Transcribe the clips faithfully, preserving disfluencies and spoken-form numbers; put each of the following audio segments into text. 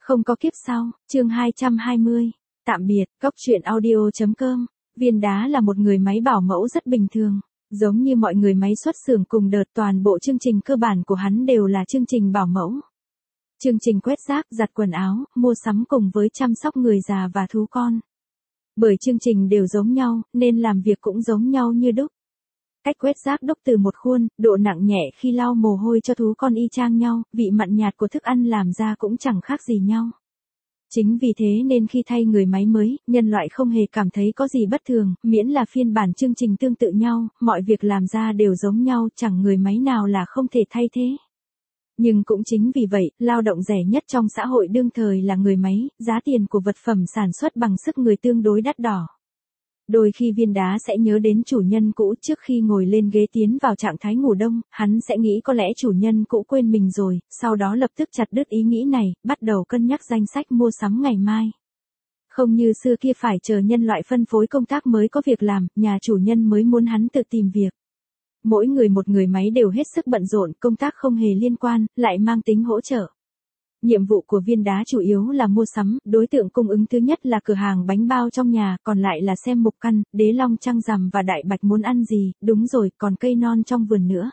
Không có kiếp sau, chương hai trăm hai mươi. Tạm biệt, góc truyện audio.com. Viên Đá là một người máy bảo mẫu rất bình thường. Giống như mọi người máy xuất xưởng cùng đợt, toàn bộ chương trình cơ bản của hắn đều là chương trình bảo mẫu. Chương trình quét rác, giặt quần áo, mua sắm cùng với chăm sóc người già và thú con. Bởi chương trình đều giống nhau, nên làm việc cũng giống nhau như đúc. Cách quét rác đúc từ một khuôn, độ nặng nhẹ khi lau mồ hôi cho thú con y chang nhau, vị mặn nhạt của thức ăn làm ra cũng chẳng khác gì nhau. Chính vì thế nên khi thay người máy mới, nhân loại không hề cảm thấy có gì bất thường, miễn là phiên bản chương trình tương tự nhau, mọi việc làm ra đều giống nhau, chẳng người máy nào là không thể thay thế. Nhưng cũng chính vì vậy, lao động rẻ nhất trong xã hội đương thời là người máy, giá tiền của vật phẩm sản xuất bằng sức người tương đối đắt đỏ. Đôi khi Viên Đá sẽ nhớ đến chủ nhân cũ trước khi ngồi lên ghế tiến vào trạng thái ngủ đông, hắn sẽ nghĩ có lẽ chủ nhân cũ quên mình rồi, sau đó lập tức chặt đứt ý nghĩ này, bắt đầu cân nhắc danh sách mua sắm ngày mai. Không như xưa kia phải chờ nhân loại phân phối công tác mới có việc làm, nhà chủ nhân mới muốn hắn tự tìm việc. Mỗi người một người máy đều hết sức bận rộn, công tác không hề liên quan, lại mang tính hỗ trợ. Nhiệm vụ của Viên Đá chủ yếu là mua sắm, đối tượng cung ứng thứ nhất là cửa hàng bánh bao trong nhà, còn lại là xem mục căn, đế long trăng rằm và đại bạch muốn ăn gì, đúng rồi, còn cây non trong vườn nữa.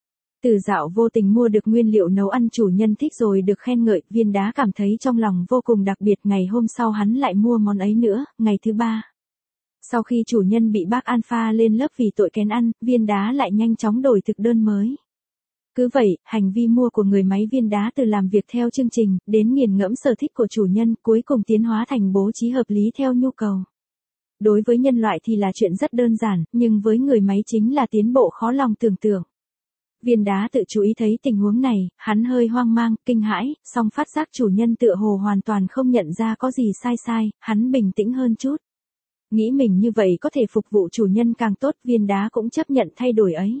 Từ dạo vô tình mua được nguyên liệu nấu ăn chủ nhân thích rồi được khen ngợi, Viên Đá cảm thấy trong lòng vô cùng đặc biệt, ngày hôm sau hắn lại mua món ấy nữa, ngày thứ ba. Sau khi chủ nhân bị bác Alpha lên lớp vì tội kén ăn, Viên Đá lại nhanh chóng đổi thực đơn mới. Cứ vậy, hành vi mua của người máy Viên Đá từ làm việc theo chương trình, đến nghiền ngẫm sở thích của chủ nhân, cuối cùng tiến hóa thành bố trí hợp lý theo nhu cầu. Đối với nhân loại thì là chuyện rất đơn giản, nhưng với người máy chính là tiến bộ khó lòng tưởng tượng. Viên Đá tự chú ý thấy tình huống này, hắn hơi hoang mang, kinh hãi, song phát giác chủ nhân tựa hồ hoàn toàn không nhận ra có gì sai sai, hắn bình tĩnh hơn chút. Nghĩ mình như vậy có thể phục vụ chủ nhân càng tốt, Viên Đá cũng chấp nhận thay đổi ấy.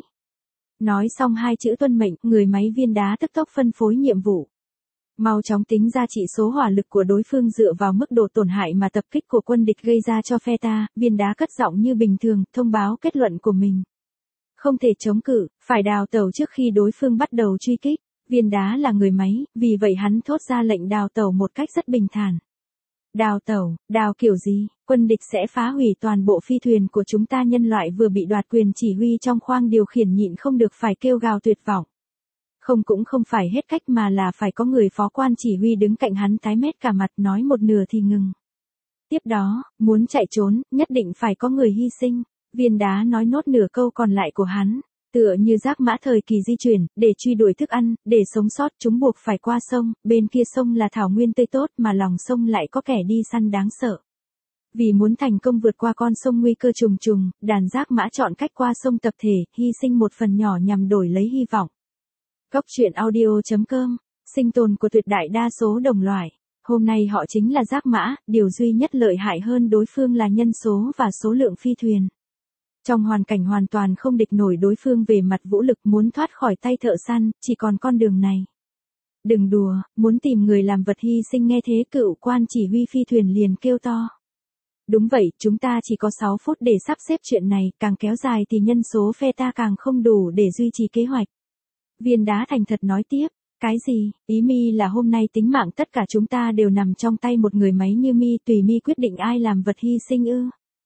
Nói xong hai chữ tuân mệnh, người máy Viên Đá tức tốc phân phối nhiệm vụ. Mau chóng tính ra chỉ số hỏa lực của đối phương dựa vào mức độ tổn hại mà tập kích của quân địch gây ra cho phe ta, Viên Đá cất giọng như bình thường, thông báo kết luận của mình. Không thể chống cự, phải đào tẩu trước khi đối phương bắt đầu truy kích. Viên Đá là người máy, vì vậy hắn thốt ra lệnh đào tẩu một cách rất bình thản. Đào tẩu, đào kiểu gì, quân địch sẽ phá hủy toàn bộ phi thuyền của chúng ta, nhân loại vừa bị đoạt quyền chỉ huy trong khoang điều khiển nhịn không được phải kêu gào tuyệt vọng. Không cũng không phải hết cách mà là phải có người phó quan chỉ huy đứng cạnh hắn tái mét cả mặt, nói một nửa thì ngừng. Tiếp đó, muốn chạy trốn, nhất định phải có người hy sinh. Viên Đá nói nốt nửa câu còn lại của hắn. Tựa như giác mã thời kỳ di chuyển, để truy đuổi thức ăn, để sống sót chúng buộc phải qua sông, bên kia sông là thảo nguyên tươi tốt mà lòng sông lại có kẻ đi săn đáng sợ. Vì muốn thành công vượt qua con sông nguy cơ trùng trùng, đàn giác mã chọn cách qua sông tập thể, hy sinh một phần nhỏ nhằm đổi lấy hy vọng. Góc truyện audio.com, sinh tồn của tuyệt đại đa số đồng loại. Hôm nay họ chính là giác mã, điều duy nhất lợi hại hơn đối phương là nhân số và số lượng phi thuyền. Trong hoàn cảnh hoàn toàn không địch nổi đối phương về mặt vũ lực, muốn thoát khỏi tay thợ săn, chỉ còn con đường này. Đừng đùa, muốn tìm người làm vật hy sinh, nghe thế cựu quan chỉ huy phi thuyền liền kêu to. Đúng vậy, chúng ta chỉ có sáu phút để sắp xếp chuyện này, càng kéo dài thì nhân số phe ta càng không đủ để duy trì kế hoạch. Viên Đá thành thật nói tiếp, cái gì, ý mi là hôm nay tính mạng tất cả chúng ta đều nằm trong tay một người máy như mi, tùy mi quyết định ai làm vật hy sinh ư?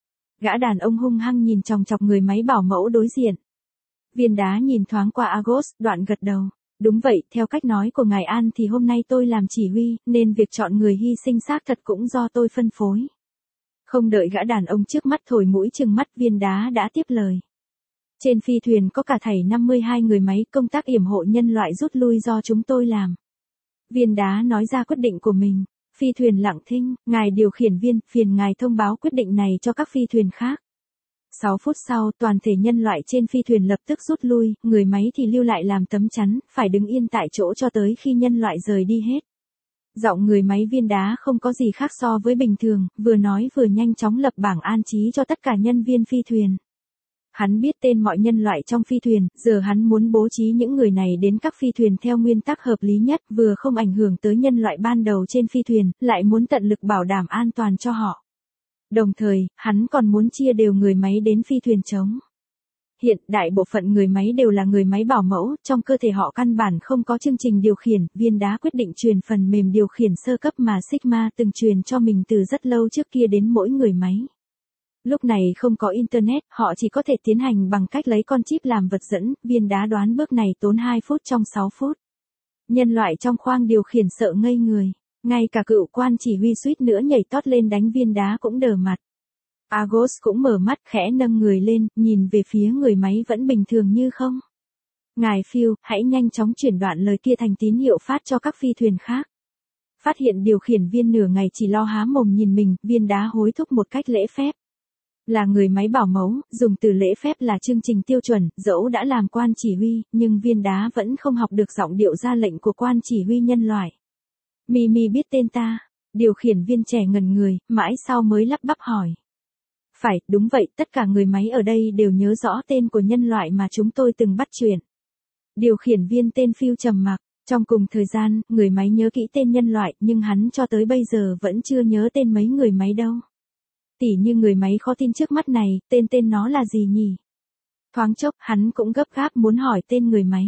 Gã đàn ông hung hăng nhìn chòng chọc người máy bảo mẫu đối diện. Viên Đá nhìn thoáng qua Agos, đoạn gật đầu. Đúng vậy, theo cách nói của ngài An thì hôm nay tôi làm chỉ huy, nên việc chọn người hy sinh xác thật cũng do tôi phân phối. Không đợi gã đàn ông trước mắt thổi mũi chừng mắt, Viên Đá đã tiếp lời. Trên phi thuyền có cả thảy năm mươi hai người máy, công tác yểm hộ nhân loại rút lui do chúng tôi làm. Viên Đá nói ra quyết định của mình. Phi thuyền lặng thinh, ngài điều khiển viên, phiền ngài thông báo quyết định này cho các phi thuyền khác. sáu phút sau, toàn thể nhân loại trên phi thuyền lập tức rút lui, người máy thì lưu lại làm tấm chắn, phải đứng yên tại chỗ cho tới khi nhân loại rời đi hết. Giọng người máy Viên Đá không có gì khác so với bình thường, vừa nói vừa nhanh chóng lập bảng an trí cho tất cả nhân viên phi thuyền. Hắn biết tên mọi nhân loại trong phi thuyền, giờ hắn muốn bố trí những người này đến các phi thuyền theo nguyên tắc hợp lý nhất, vừa không ảnh hưởng tới nhân loại ban đầu trên phi thuyền, lại muốn tận lực bảo đảm an toàn cho họ. Đồng thời, hắn còn muốn chia đều người máy đến phi thuyền trống. Hiện, đại bộ phận người máy đều là người máy bảo mẫu, trong cơ thể họ căn bản không có chương trình điều khiển, Viên Đá quyết định truyền phần mềm điều khiển sơ cấp mà Sigma từng truyền cho mình từ rất lâu trước kia đến mỗi người máy. Lúc này không có Internet, họ chỉ có thể tiến hành bằng cách lấy con chip làm vật dẫn, Viên Đá đoán bước này tốn hai phút trong sáu phút. Nhân loại trong khoang điều khiển sợ ngây người, ngay cả cựu quan chỉ huy suýt nữa nhảy tót lên đánh Viên Đá cũng đờ mặt. Argos cũng mở mắt khẽ nâng người lên, nhìn về phía người máy vẫn bình thường như không. Ngài Phil, hãy nhanh chóng chuyển đoạn lời kia thành tín hiệu phát cho các phi thuyền khác. Phát hiện điều khiển viên nửa ngày chỉ lo há mồm nhìn mình, Viên Đá hối thúc một cách lễ phép. Là người máy bảo mẫu, dùng từ lễ phép là chương trình tiêu chuẩn, dẫu đã làm quan chỉ huy, nhưng Viên Đá vẫn không học được giọng điệu ra lệnh của quan chỉ huy nhân loại. Mimi biết tên ta, điều khiển viên trẻ ngẩn người, mãi sau mới lắp bắp hỏi. Phải, đúng vậy, tất cả người máy ở đây đều nhớ rõ tên của nhân loại mà chúng tôi từng bắt chuyện. Điều khiển viên tên Phil trầm mặc, trong cùng thời gian, người máy nhớ kỹ tên nhân loại, nhưng hắn cho tới bây giờ vẫn chưa nhớ tên mấy người máy đâu. Tỉ như người máy khó tin trước mắt này, tên tên nó là gì nhỉ? Thoáng chốc, hắn cũng gấp gáp muốn hỏi tên người máy.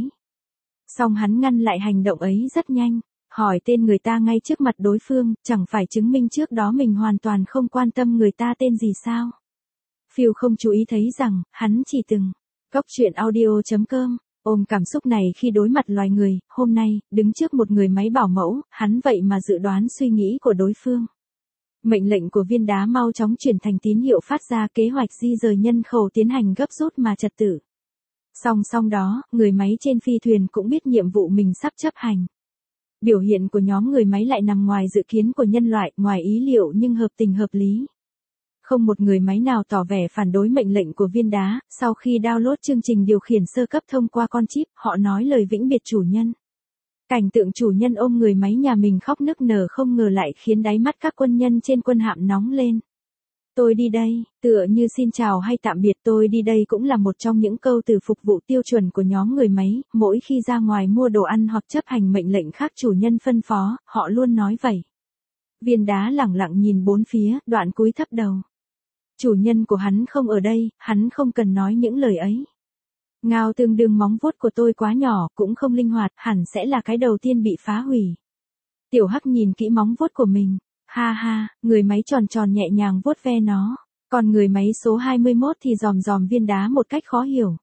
Song hắn ngăn lại hành động ấy rất nhanh, hỏi tên người ta ngay trước mặt đối phương, chẳng phải chứng minh trước đó mình hoàn toàn không quan tâm người ta tên gì sao? Phil không chú ý thấy rằng, hắn chỉ từng, góc chuyện audio chấm com, ôm cảm xúc này khi đối mặt loài người, hôm nay, đứng trước một người máy bảo mẫu, hắn vậy mà dự đoán suy nghĩ của đối phương. Mệnh lệnh của Viên Đá mau chóng chuyển thành tín hiệu phát ra kế hoạch di rời nhân khẩu tiến hành gấp rút mà trật tự. Song song đó, người máy trên phi thuyền cũng biết nhiệm vụ mình sắp chấp hành. Biểu hiện của nhóm người máy lại nằm ngoài dự kiến của nhân loại, ngoài ý liệu nhưng hợp tình hợp lý. Không một người máy nào tỏ vẻ phản đối mệnh lệnh của Viên Đá, sau khi download chương trình điều khiển sơ cấp thông qua con chip, họ nói lời vĩnh biệt chủ nhân. Cảnh tượng chủ nhân ôm người máy nhà mình khóc nức nở không ngờ lại khiến đáy mắt các quân nhân trên quân hạm nóng lên. Tôi đi đây, tựa như xin chào hay tạm biệt, tôi đi đây cũng là một trong những câu từ phục vụ tiêu chuẩn của nhóm người máy, mỗi khi ra ngoài mua đồ ăn hoặc chấp hành mệnh lệnh khác chủ nhân phân phó, họ luôn nói vậy. Viên Đá lẳng lặng nhìn bốn phía, đoạn cúi thấp đầu. Chủ nhân của hắn không ở đây, hắn không cần nói những lời ấy. Ngao tương đương móng vuốt của tôi quá nhỏ, cũng không linh hoạt, hẳn sẽ là cái đầu tiên bị phá hủy. Tiểu Hắc nhìn kỹ móng vuốt của mình. Ha ha, người máy tròn tròn nhẹ nhàng vuốt ve nó. Còn người máy số hai mươi mốt thì dòm dòm Viên Đá một cách khó hiểu.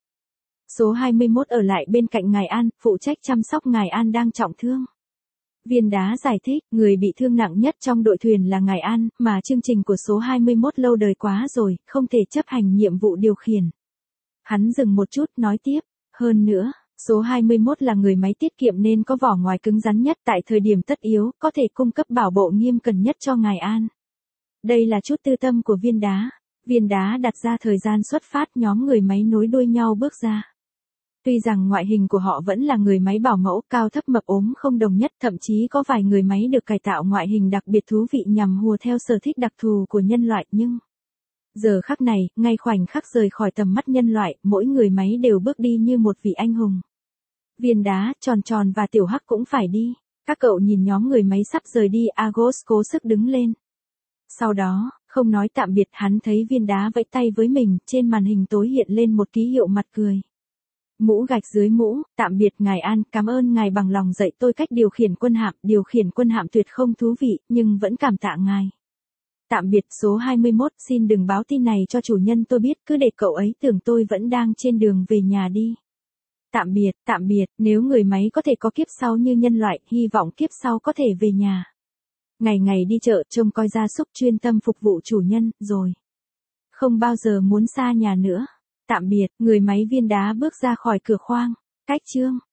Số hai mươi mốt ở lại bên cạnh Ngài An, phụ trách chăm sóc Ngài An đang trọng thương. Viên Đá giải thích, người bị thương nặng nhất trong đội thuyền là Ngài An, mà chương trình của số hai mươi mốt lâu đời quá rồi, không thể chấp hành nhiệm vụ điều khiển. Hắn dừng một chút, nói tiếp, hơn nữa, số hai mươi mốt là người máy tiết kiệm nên có vỏ ngoài cứng rắn nhất tại thời điểm tất yếu, có thể cung cấp bảo hộ nghiêm cẩn nhất cho Ngài An. Đây là chút tư tâm của Viên Đá. Viên Đá đặt ra thời gian xuất phát, nhóm người máy nối đuôi nhau bước ra. Tuy rằng ngoại hình của họ vẫn là người máy bảo mẫu, cao thấp mập ốm không đồng nhất, thậm chí có vài người máy được cải tạo ngoại hình đặc biệt thú vị nhằm hùa theo sở thích đặc thù của nhân loại, nhưng giờ khắc này, ngay khoảnh khắc rời khỏi tầm mắt nhân loại, mỗi người máy đều bước đi như một vị anh hùng. Viên Đá, Tròn Tròn và Tiểu Hắc cũng phải đi. Các cậu nhìn nhóm người máy sắp rời đi, Argos cố sức đứng lên. Sau đó, không nói tạm biệt, hắn thấy Viên Đá vẫy tay với mình, trên màn hình tối hiện lên một ký hiệu mặt cười. Mũ gạch dưới mũ, tạm biệt Ngài An, cảm ơn ngài bằng lòng dạy tôi cách điều khiển quân hạm, điều khiển quân hạm tuyệt không thú vị, nhưng vẫn cảm tạ ngài. Tạm biệt số hai mươi mốt, xin đừng báo tin này cho chủ nhân tôi biết, cứ để cậu ấy tưởng tôi vẫn đang trên đường về nhà đi. Tạm biệt, tạm biệt, nếu người máy có thể có kiếp sau như nhân loại, hy vọng kiếp sau có thể về nhà. Ngày ngày đi chợ, trông coi gia súc, chuyên tâm phục vụ chủ nhân, rồi. Không bao giờ muốn xa nhà nữa. Tạm biệt, người máy Viên Đá bước ra khỏi cửa khoang. Cách chương.